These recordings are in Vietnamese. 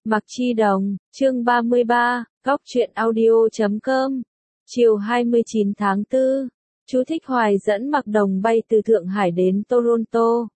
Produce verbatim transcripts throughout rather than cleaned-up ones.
Mạc Chi Đồng, chương ba mươi ba, góc truyện audio chấm com. Chiều hai mươi chín tháng tư, chú Thích Hoài dẫn Mạc Đồng bay từ Thượng Hải đến Toronto.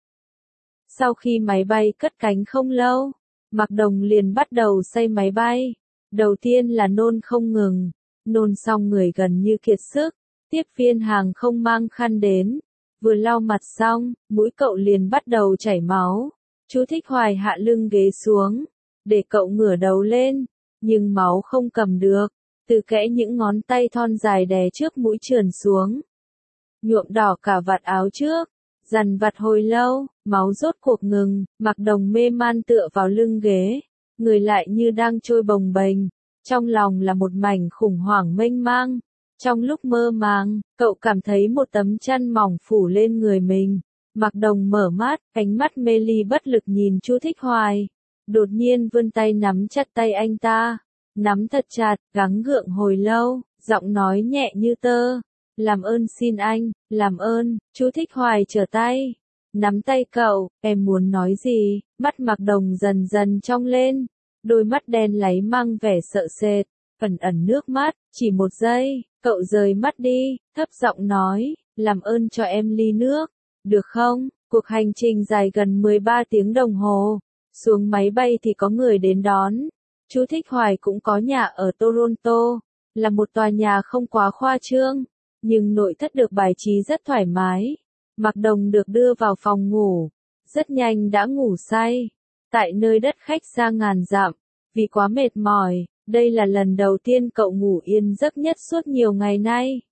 Sau khi máy bay cất cánh không lâu, Mạc Đồng liền bắt đầu xây máy bay. Đầu tiên là nôn không ngừng, nôn xong người gần như kiệt sức, tiếp viên hàng không mang khăn đến, vừa lau mặt xong, mũi cậu liền bắt đầu chảy máu. Chú Thích Hoài hạ lưng ghế xuống, để cậu ngửa đầu lên, nhưng máu không cầm được, từ kẽ những ngón tay thon dài đè trước mũi trườn xuống, nhuộm đỏ cả vạt áo trước. Dằn vặt hồi lâu, máu rốt cuộc ngừng, Mạc Đồng mê man tựa vào lưng ghế, người lại như đang trôi bồng bềnh, trong lòng là một mảnh khủng hoảng mênh mang. Trong lúc mơ màng, cậu cảm thấy một tấm chăn mỏng phủ lên người mình. Mạc Đồng mở mắt, ánh mắt mê ly bất lực nhìn chú Thích Hoài. Đột nhiên vươn tay nắm chặt tay anh ta, nắm thật chặt, gắng gượng hồi lâu, giọng nói nhẹ như tơ. Làm ơn xin anh, làm ơn. Chú Thích Hoài trở tay, nắm tay cậu, em muốn nói gì? Mắt Mạc Đồng dần dần trong lên, đôi mắt đen láy mang vẻ sợ sệt, ẩn ẩn nước mắt. Chỉ một giây, cậu rời mắt đi, thấp giọng nói, làm ơn cho em ly nước, được không? Cuộc hành trình dài gần mười ba tiếng đồng hồ, xuống máy bay thì có người đến đón. Chú Thích Hoài cũng có nhà ở Toronto, là một tòa nhà không quá khoa trương, nhưng nội thất được bài trí rất thoải mái. Mạc Đồng được đưa vào phòng ngủ, rất nhanh đã ngủ say, tại nơi đất khách xa ngàn dặm, vì quá mệt mỏi, đây là lần đầu tiên cậu ngủ yên giấc nhất suốt nhiều ngày nay.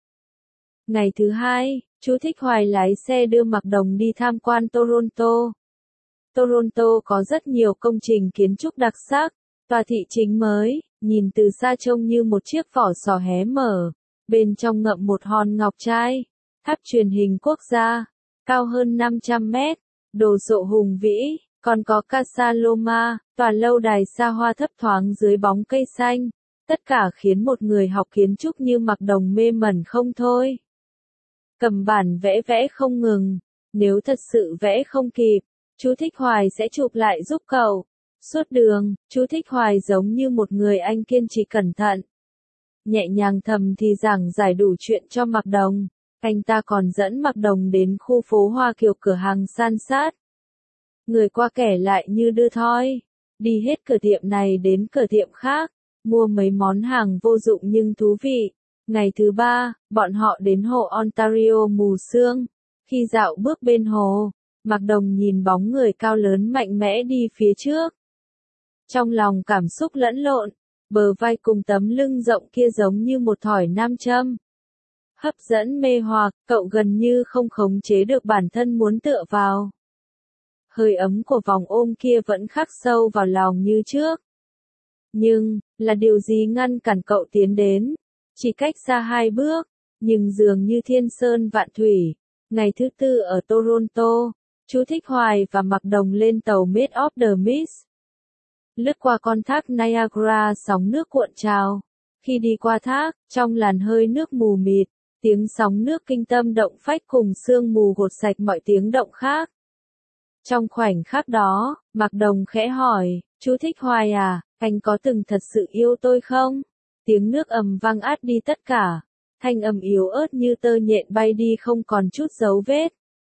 Ngày thứ hai, chú Thích Hoài lái xe đưa Mạc Đồng đi tham quan Toronto. Toronto có rất nhiều công trình kiến trúc đặc sắc, tòa thị chính mới, nhìn từ xa trông như một chiếc vỏ sò hé mở, bên trong ngậm một hòn ngọc trai, tháp truyền hình quốc gia, cao hơn năm trăm mét, đồ sộ hùng vĩ, còn có Casa Loma, tòa lâu đài xa hoa thấp thoáng dưới bóng cây xanh, tất cả khiến một người học kiến trúc như Mạc Đồng mê mẩn không thôi. Cầm bản vẽ vẽ không ngừng, nếu thật sự vẽ không kịp, chú Thích Hoài sẽ chụp lại giúp cậu. Suốt đường, chú Thích Hoài giống như một người anh kiên trì cẩn thận, nhẹ nhàng thầm thì giảng giải đủ chuyện cho Mạc Đồng. Anh ta còn dẫn Mạc Đồng đến khu phố Hoa Kiều, cửa hàng san sát. Người qua kẻ lại như đưa thoi, đi hết cửa tiệm này đến cửa tiệm khác, mua mấy món hàng vô dụng nhưng thú vị. Ngày thứ ba, bọn họ đến hồ Ontario mù sương. Khi dạo bước bên hồ, Mạc Đồng nhìn bóng người cao lớn mạnh mẽ đi phía trước. Trong lòng cảm xúc lẫn lộn, bờ vai cùng tấm lưng rộng kia giống như một thỏi nam châm. Hấp dẫn mê hoặc, cậu gần như không khống chế được bản thân muốn tựa vào. Hơi ấm của vòng ôm kia vẫn khắc sâu vào lòng như trước. Nhưng, là điều gì ngăn cản cậu tiến đến? Chỉ cách xa hai bước, nhưng dường như thiên sơn vạn thủy. Ngày thứ tư ở Toronto, chú Thích Hoài và Mạc Đồng lên tàu Maid of the Mist. Lướt qua con thác Niagara, sóng nước cuộn trào. Khi đi qua thác, trong làn hơi nước mù mịt, tiếng sóng nước kinh tâm động phách cùng sương mù gột sạch mọi tiếng động khác. Trong khoảnh khắc đó, Mạc Đồng khẽ hỏi, chú Thích Hoài à, anh có từng thật sự yêu tôi không? Tiếng nước ầm vang át đi tất cả, thanh âm yếu ớt như tơ nhện bay đi không còn chút dấu vết.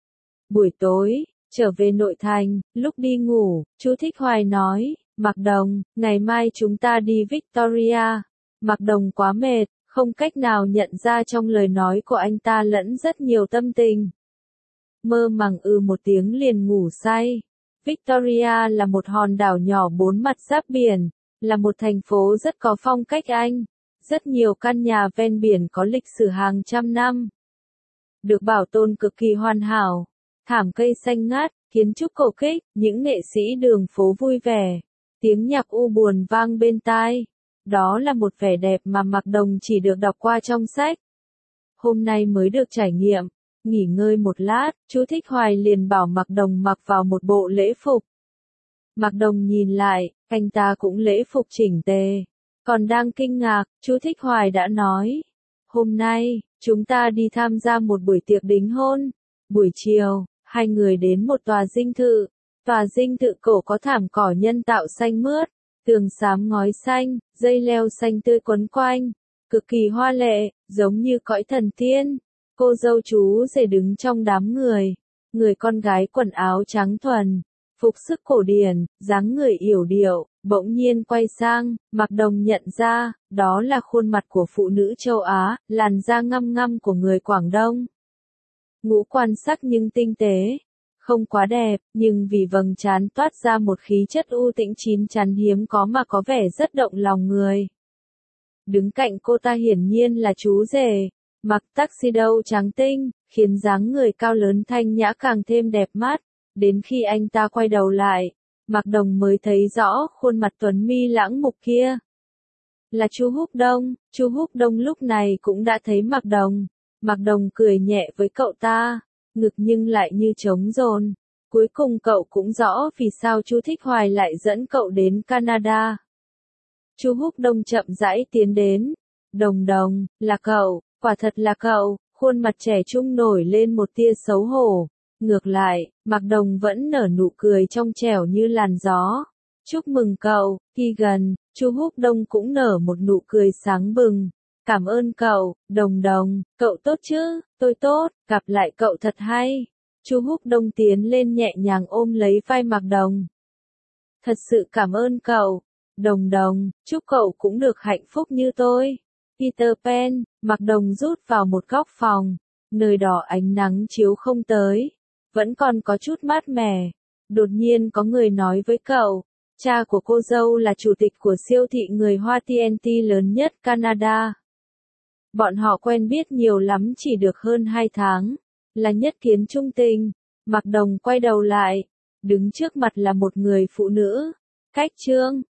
Buổi tối, trở về nội thành, lúc đi ngủ, chú Thích Hoài nói, Mạc Đồng, ngày mai chúng ta đi Victoria. Mạc Đồng quá mệt, không cách nào nhận ra trong lời nói của anh ta lẫn rất nhiều tâm tình. Mơ màng ư một tiếng liền ngủ say. Victoria là một hòn đảo nhỏ bốn mặt giáp biển, là một thành phố rất có phong cách Anh. Rất nhiều căn nhà ven biển có lịch sử hàng trăm năm, được bảo tồn cực kỳ hoàn hảo. Thảm cây xanh ngát, kiến trúc cổ kích, những nghệ sĩ đường phố vui vẻ, tiếng nhạc u buồn vang bên tai. Đó là một vẻ đẹp mà Mạc Đồng chỉ được đọc qua trong sách. Hôm nay mới được trải nghiệm. Nghỉ ngơi một lát, chú Thích Hoài liền bảo Mạc Đồng mặc vào một bộ lễ phục. Mạc Đồng nhìn lại, anh ta cũng lễ phục chỉnh tề. Còn đang kinh ngạc, chú Thích Hoài đã nói, hôm nay, chúng ta đi tham gia một buổi tiệc đính hôn. Buổi chiều, hai người đến một tòa dinh thự. Tòa dinh thự cổ có thảm cỏ nhân tạo xanh mướt, Tường xám ngói xanh, dây leo xanh tươi quấn quanh, cực kỳ hoa lệ, giống như cõi thần tiên. Cô dâu chú rể đứng trong đám người, người con gái quần áo trắng thuần, phục sức cổ điển, dáng người yểu điệu, bỗng nhiên quay sang, Mạc Đồng nhận ra, đó là khuôn mặt của phụ nữ châu Á, làn da ngăm ngăm của người Quảng Đông. Ngũ quan sắc nhưng tinh tế, không quá đẹp, nhưng vì vầng trán toát ra một khí chất u tĩnh chín chắn hiếm có mà có vẻ rất động lòng người. Đứng cạnh cô ta hiển nhiên là chú rể, mặc tuxedo trắng tinh, khiến dáng người cao lớn thanh nhã càng thêm đẹp mắt. Đến khi anh ta quay đầu lại, Mạc Đồng mới thấy rõ khuôn mặt tuấn mi lãng mục kia. Là chú Húc Đông. Chú Húc Đông lúc này cũng đã thấy Mạc Đồng. Mạc Đồng cười nhẹ với cậu ta, ngực nhưng lại như trống rồn. Cuối cùng cậu cũng rõ vì sao chú Thích Hoài lại dẫn cậu đến Canada. Chú Húc Đông chậm rãi tiến đến. Đồng Đồng, là cậu, quả thật là cậu. Khuôn mặt trẻ trung nổi lên một tia xấu hổ. Ngược lại, Mạc Đồng vẫn nở nụ cười trong trẻo như làn gió. Chúc mừng cậu, khi gần, chú Húc Đông cũng nở một nụ cười sáng bừng. Cảm ơn cậu, Đồng Đồng, cậu tốt chứ, tôi tốt, gặp lại cậu thật hay. Chú Húc Đông tiến lên nhẹ nhàng ôm lấy vai Mạc Đồng. Thật sự cảm ơn cậu, Đồng Đồng, chúc cậu cũng được hạnh phúc như tôi. Peter Pan, Mạc Đồng rút vào một góc phòng, nơi đó ánh nắng chiếu không tới, vẫn còn có chút mát mẻ. Đột nhiên có người nói với cậu, cha của cô dâu là chủ tịch của siêu thị người Hoa T N T lớn nhất Canada. Bọn họ quen biết nhiều lắm chỉ được hơn hai tháng, là nhất kiến trung tình. Mạc Đồng quay đầu lại, đứng trước mặt là một người phụ nữ, cách Trương,